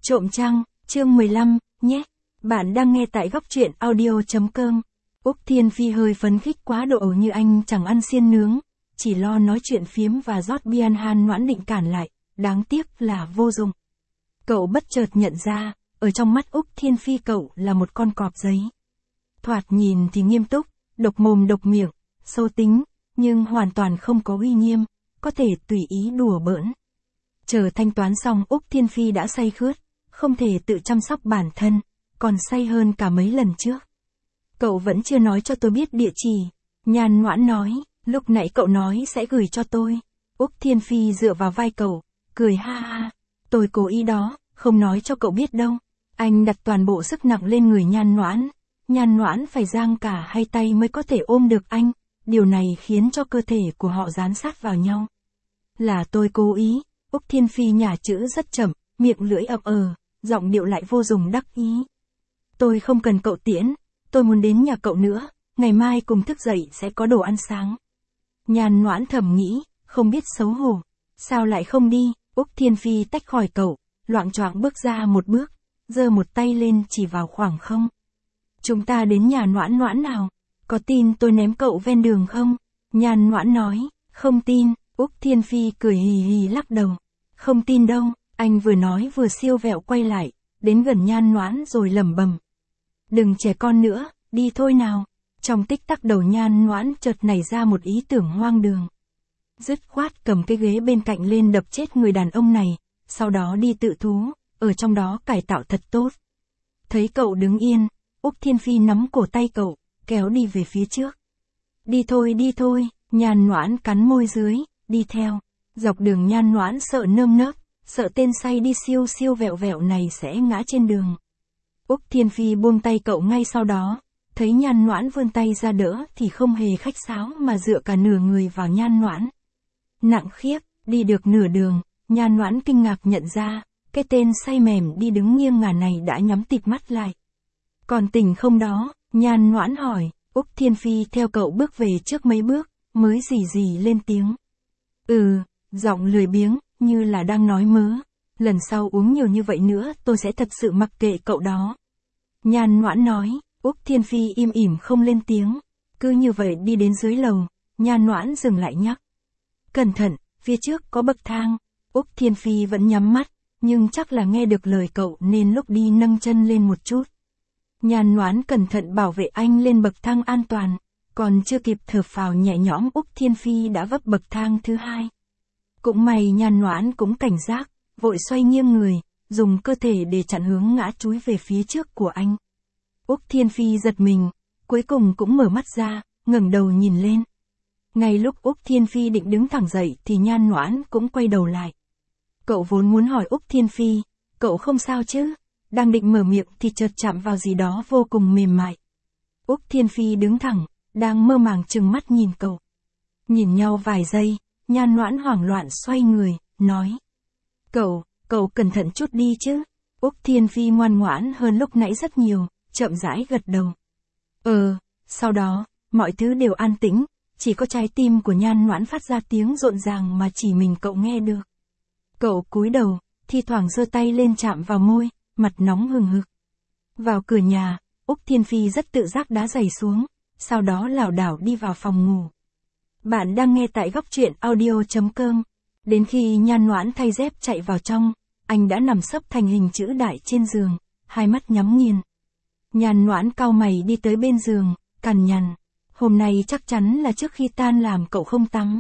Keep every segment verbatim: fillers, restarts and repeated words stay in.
Trộm trăng, chương mười lăm, nhé. Bạn đang nghe tại góc truyện audio chấm com. Úc Thiên Phi hơi phấn khích quá độ như anh chẳng ăn xiên nướng, chỉ lo nói chuyện phiếm và rót bia han Noãn định cản lại, đáng tiếc là vô dụng. Cậu bất chợt nhận ra, ở trong mắt Úc Thiên Phi cậu là một con cọp giấy. Thoạt nhìn thì nghiêm túc, độc mồm độc miệng, sâu tính, nhưng hoàn toàn không có uy nghiêm, có thể tùy ý đùa bỡn. Chờ thanh toán xong Úc Thiên Phi đã say khướt, không thể tự chăm sóc bản thân, còn say hơn cả mấy lần trước. Cậu vẫn chưa nói cho tôi biết địa chỉ. Nhan Noãn nói, lúc nãy cậu nói sẽ gửi cho tôi. Úc Thiên Phi dựa vào vai cậu, cười ha ha. Tôi cố ý đó, không nói cho cậu biết đâu. Anh đặt toàn bộ sức nặng lên người Nhan Noãn. Nhan Noãn phải giang cả hai tay mới có thể ôm được anh. Điều này khiến cho cơ thể của họ dán sát vào nhau. Là tôi cố ý. Úc Thiên Phi nhả chữ rất chậm, miệng lưỡi ậm ờ, giọng điệu lại vô cùng đắc ý. Tôi không cần cậu tiễn, tôi muốn đến nhà cậu nữa, ngày mai cùng thức dậy sẽ có đồ ăn sáng. Nhan Noãn thầm nghĩ, không biết xấu hổ, sao lại không đi. Úc Thiên Phi tách khỏi cậu, loạng choạng bước ra một bước, giơ một tay lên chỉ vào khoảng không. Chúng ta đến nhà Noãn Noãn nào, có tin tôi ném cậu ven đường không? Nhan Noãn nói, không tin. Úc Thiên Phi cười hì hì lắc đầu. Không tin đâu, anh vừa nói vừa siêu vẹo quay lại, đến gần Nhan Noãn rồi lẩm bẩm. Đừng trẻ con nữa, đi thôi nào. Trong tích tắc đầu Nhan Noãn chợt nảy ra một ý tưởng hoang đường. Dứt khoát cầm cái ghế bên cạnh lên đập chết người đàn ông này, sau đó đi tự thú, ở trong đó cải tạo thật tốt. Thấy cậu đứng yên, Úc Thiên Phi nắm cổ tay cậu, kéo đi về phía trước. Đi thôi đi thôi, Nhan Noãn cắn môi dưới, đi theo. Dọc đường Nhan Noãn sợ nơm nớp, sợ tên say đi siêu siêu vẹo vẹo này sẽ ngã trên đường. Úc Thiên Phi buông tay cậu ngay sau đó, thấy Nhan Noãn vươn tay ra đỡ thì không hề khách sáo mà dựa cả nửa người vào Nhan Noãn. Nặng khiếp, đi được nửa đường, Nhan Noãn kinh ngạc nhận ra, cái tên say mềm đi đứng nghiêng ngả này đã nhắm tịt mắt lại. Còn tỉnh không đó? Nhan Noãn hỏi. Úc Thiên Phi theo cậu bước về trước mấy bước, mới rì rì lên tiếng. Ừ, giọng lười biếng, như là đang nói mớ. Lần sau uống nhiều như vậy nữa tôi sẽ thật sự mặc kệ cậu đó. Nhan Noãn nói. Úc Thiên Phi im ỉm không lên tiếng. Cứ như vậy đi đến dưới lầu, Nhan Noãn dừng lại nhắc. Cẩn thận, phía trước có bậc thang. Úc Thiên Phi vẫn nhắm mắt, nhưng chắc là nghe được lời cậu nên lúc đi nâng chân lên một chút. Nhan Noãn cẩn thận bảo vệ anh lên bậc thang an toàn, còn chưa kịp thở phào nhẹ nhõm Úc Thiên Phi đã vấp bậc thang thứ hai. Cũng may Nhan Noãn cũng cảnh giác, vội xoay nghiêng người, dùng cơ thể để chặn hướng ngã chúi về phía trước của anh. Úc Thiên Phi giật mình, cuối cùng cũng mở mắt ra, ngẩng đầu nhìn lên. Ngay lúc Úc Thiên Phi định đứng thẳng dậy thì Nhan Noãn cũng quay đầu lại. Cậu vốn muốn hỏi Úc Thiên Phi, cậu không sao chứ? Đang định mở miệng thì chợt chạm vào gì đó vô cùng mềm mại. Úc Thiên Phi đứng thẳng, đang mơ màng trừng mắt nhìn cậu. Nhìn nhau vài giây, Nhan Noãn hoảng loạn xoay người, nói. Cậu, cậu cẩn thận chút đi chứ. Úc Thiên Phi ngoan ngoãn hơn lúc nãy rất nhiều, chậm rãi gật đầu. Ờ, sau đó, mọi thứ đều an tĩnh, chỉ có trái tim của Nhan Noãn phát ra tiếng rộn ràng mà chỉ mình cậu nghe được. Cậu cúi đầu, thi thoảng giơ tay lên chạm vào môi, mặt nóng hừng hực. Vào cửa nhà, Úc Thiên Phi rất tự giác đá giày xuống, sau đó lảo đảo đi vào phòng ngủ. Bạn đang nghe tại góc truyện audio chấm com. Đến khi Nhan Noãn thay dép chạy vào trong, anh đã nằm sấp thành hình chữ đại trên giường, hai mắt nhắm nghiền. Nhan Noãn cau mày đi tới bên giường, cằn nhằn. Hôm nay chắc chắn là trước khi tan làm cậu không tắm.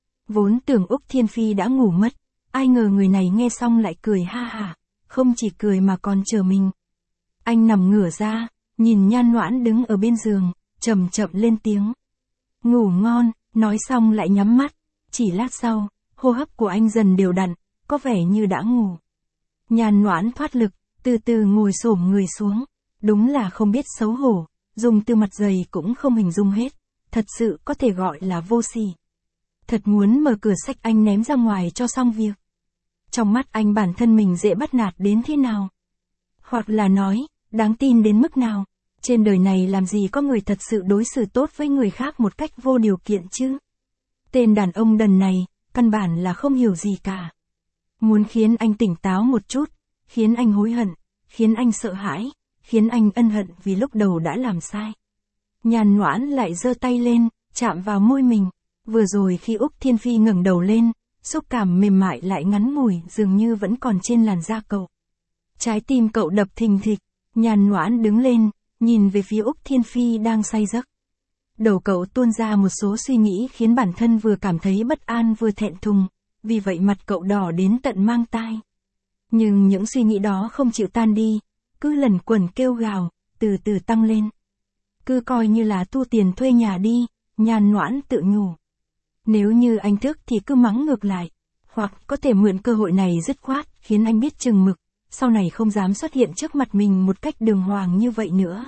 Vốn tưởng Úc Thiên Phi đã ngủ mất, ai ngờ người này nghe xong lại cười ha hả, không chỉ cười mà còn chờ mình. Anh nằm ngửa ra, nhìn Nhan Noãn đứng ở bên giường, chậm chậm lên tiếng. Ngủ ngon, nói xong lại nhắm mắt, chỉ lát sau, hô hấp của anh dần đều đặn, có vẻ như đã ngủ. Nhan Noãn thoát lực, từ từ ngồi xổm người xuống, đúng là không biết xấu hổ, dùng từ mặt dày cũng không hình dung hết, thật sự có thể gọi là vô sỉ. Thật muốn mở cửa sách anh ném ra ngoài cho xong việc. Trong mắt anh bản thân mình dễ bắt nạt đến thế nào? Hoặc là nói, đáng tin đến mức nào? Trên đời này làm gì có người thật sự đối xử tốt với người khác một cách vô điều kiện chứ? Tên đàn ông đần này, căn bản là không hiểu gì cả. Muốn khiến anh tỉnh táo một chút, khiến anh hối hận, khiến anh sợ hãi, khiến anh ân hận vì lúc đầu đã làm sai. Nhàn Noãn lại giơ tay lên, chạm vào môi mình. Vừa rồi khi Úc Thiên Phi ngẩng đầu lên, xúc cảm mềm mại lại ngắn ngủi dường như vẫn còn trên làn da cậu. Trái tim cậu đập thình thịch, Nhàn Noãn đứng lên, nhìn về phía Úc Thiên Phi đang say giấc. Đầu cậu tuôn ra một số suy nghĩ khiến bản thân vừa cảm thấy bất an vừa thẹn thùng, vì vậy mặt cậu đỏ đến tận mang tai. Nhưng những suy nghĩ đó không chịu tan đi, cứ lẩn quẩn kêu gào, từ từ tăng lên. Cứ coi như là thu tiền thuê nhà đi, Nhàn Noãn tự nhủ. Nếu như anh thức thì cứ mắng ngược lại, hoặc có thể mượn cơ hội này dứt khoát, khiến anh biết chừng mực, sau này không dám xuất hiện trước mặt mình một cách đường hoàng như vậy nữa.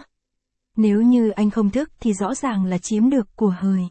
Nếu như anh không thức thì rõ ràng là chiếm được của hời.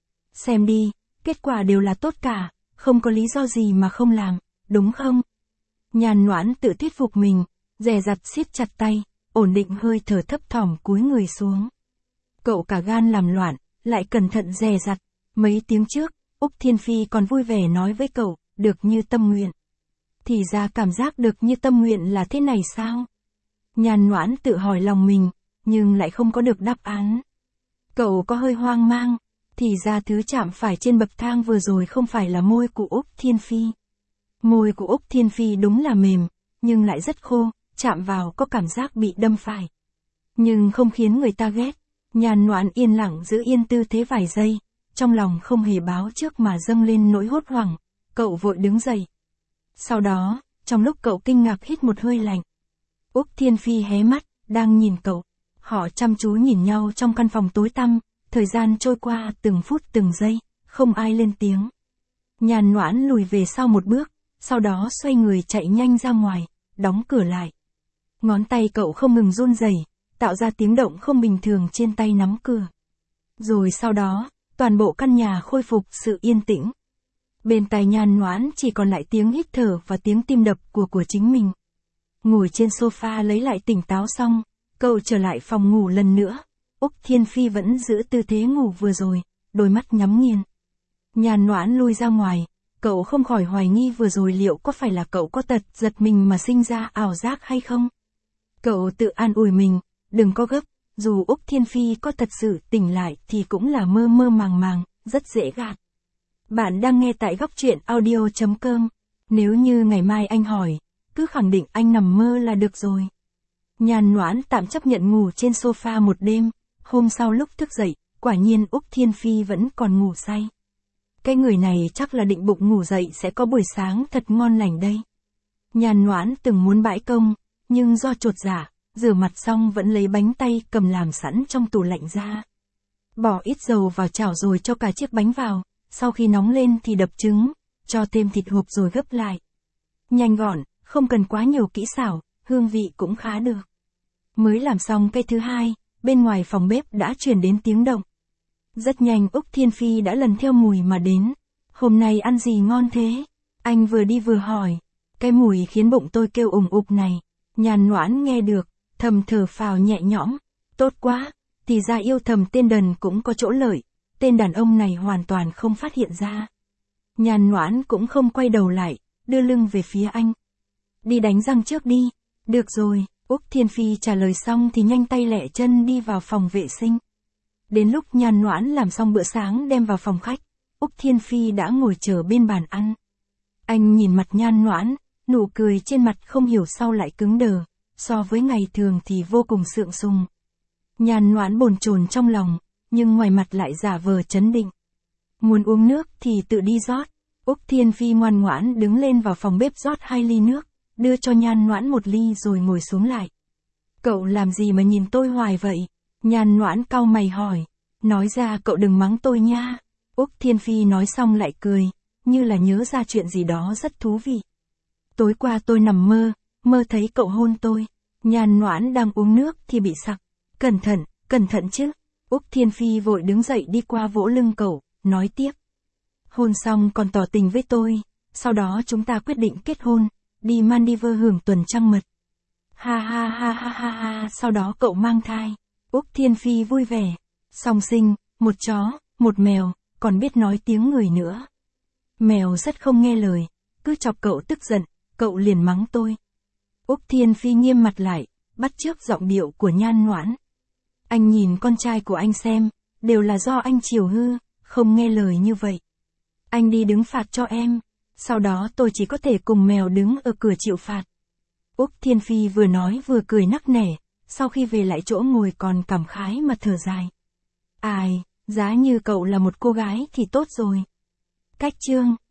Xem đi, kết quả đều là tốt cả, không có lý do gì mà không làm, đúng không? Nhàn Noãn tự thuyết phục mình, dè dặt siết chặt tay, ổn định hơi thở thấp thỏm cúi người xuống. Cậu cả gan làm loạn, lại cẩn thận dè dặt. Mấy tiếng trước, Úc Thiên Phi còn vui vẻ nói với cậu, được như tâm nguyện. Thì ra cảm giác được như tâm nguyện là thế này sao? Nhàn Noãn tự hỏi lòng mình, nhưng lại không có được đáp án. Cậu có hơi hoang mang, thì ra thứ chạm phải trên bậc thang vừa rồi không phải là môi của Úc Thiên Phi. Môi của Úc Thiên Phi đúng là mềm, nhưng lại rất khô, chạm vào có cảm giác bị đâm phải. Nhưng không khiến người ta ghét. Nhàn Noãn yên lặng giữ yên tư thế vài giây, trong lòng không hề báo trước mà dâng lên nỗi hốt hoảng, cậu vội đứng dậy. Sau đó, trong lúc cậu kinh ngạc hít một hơi lạnh, Úc Thiên Phi hé mắt, đang nhìn cậu. Họ chăm chú nhìn nhau trong căn phòng tối tăm, thời gian trôi qua từng phút từng giây, không ai lên tiếng. Nhàn Noãn lùi về sau một bước, sau đó xoay người chạy nhanh ra ngoài, đóng cửa lại. Ngón tay cậu không ngừng run rẩy, tạo ra tiếng động không bình thường trên tay nắm cửa. Rồi sau đó, toàn bộ căn nhà khôi phục sự yên tĩnh. Bên tai Nhàn Noãn chỉ còn lại tiếng hít thở và tiếng tim đập của của chính mình. Ngồi trên sofa lấy lại tỉnh táo xong, cậu trở lại phòng ngủ lần nữa. Úc Thiên Phi vẫn giữ tư thế ngủ vừa rồi, đôi mắt nhắm nghiền. Nhàn Noãn lui ra ngoài, cậu không khỏi hoài nghi vừa rồi liệu có phải là cậu có tật giật mình mà sinh ra ảo giác hay không. Cậu tự an ủi mình, đừng có gấp, dù Úc Thiên Phi có thật sự tỉnh lại thì cũng là mơ mơ màng màng, rất dễ gạt. Bạn đang nghe tại góc truyện audio chấm com. Nếu như ngày mai anh hỏi, cứ khẳng định anh nằm mơ là được rồi. Nhàn Noãn tạm chấp nhận ngủ trên sofa một đêm, hôm sau lúc thức dậy, quả nhiên Úc Thiên Phi vẫn còn ngủ say. Cái người này chắc là định bụng ngủ dậy sẽ có buổi sáng thật ngon lành đây. Nhàn Noãn từng muốn bãi công, nhưng do chột dạ, rửa mặt xong vẫn lấy bánh tay cầm làm sẵn trong tủ lạnh ra. Bỏ ít dầu vào chảo rồi cho cả chiếc bánh vào, sau khi nóng lên thì đập trứng, cho thêm thịt hộp rồi gấp lại. Nhanh gọn, không cần quá nhiều kỹ xảo, hương vị cũng khá được. Mới làm xong cái thứ hai, bên ngoài phòng bếp đã truyền đến tiếng động. Rất nhanh Úc Thiên Phi đã lần theo mùi mà đến. Hôm nay ăn gì ngon thế? Anh vừa đi vừa hỏi. Cái mùi khiến bụng tôi kêu ủng ục này. Nhàn Noãn nghe được, thầm thở phào nhẹ nhõm. Tốt quá, thì ra yêu thầm tên đần cũng có chỗ lợi. Tên đàn ông này hoàn toàn không phát hiện ra. Nhàn Noãn cũng không quay đầu lại, đưa lưng về phía anh. Đi đánh răng trước đi. Được rồi, Úc Thiên Phi trả lời xong thì nhanh tay lẹ chân đi vào phòng vệ sinh. Đến lúc Nhàn Noãn làm xong bữa sáng đem vào phòng khách, Úc Thiên Phi đã ngồi chờ bên bàn ăn. Anh nhìn mặt Nhàn Noãn, nụ cười trên mặt không hiểu sao lại cứng đờ, so với ngày thường thì vô cùng sượng sùng. Nhàn Noãn bồn chồn trong lòng, nhưng ngoài mặt lại giả vờ trấn định. Muốn uống nước thì tự đi rót. Úc Thiên Phi ngoan ngoãn đứng lên vào phòng bếp rót hai ly nước, đưa cho Nhàn Noãn một ly rồi ngồi xuống lại. Cậu làm gì mà nhìn tôi hoài vậy? Nhàn Noãn cau mày hỏi. Nói ra cậu đừng mắng tôi nha. Úc Thiên Phi nói xong lại cười, như là nhớ ra chuyện gì đó rất thú vị. Tối qua tôi nằm mơ, mơ thấy cậu hôn tôi. Nhàn Noãn đang uống nước thì bị sặc. Cẩn thận, cẩn thận chứ. Úc Thiên Phi vội đứng dậy đi qua vỗ lưng cậu, nói tiếp. Hôn xong còn tỏ tình với tôi, sau đó chúng ta quyết định kết hôn, đi Maldives hưởng tuần trăng mật. Ha ha ha ha ha ha, sau đó cậu mang thai. Úc Thiên Phi vui vẻ. Song sinh, một chó, một mèo, còn biết nói tiếng người nữa. Mèo rất không nghe lời, cứ chọc cậu tức giận, cậu liền mắng tôi. Úc Thiên Phi nghiêm mặt lại, bắt chước giọng điệu của Nhan Noãn. Anh nhìn con trai của anh xem, đều là do anh chiều hư, không nghe lời như vậy. Anh đi đứng phạt cho em, sau đó tôi chỉ có thể cùng mèo đứng ở cửa chịu phạt. Úc Thiên Phi vừa nói vừa cười nắc nẻ, sau khi về lại chỗ ngồi còn cảm khái mà thở dài. Ai, giá như cậu là một cô gái thì tốt rồi. Cách chương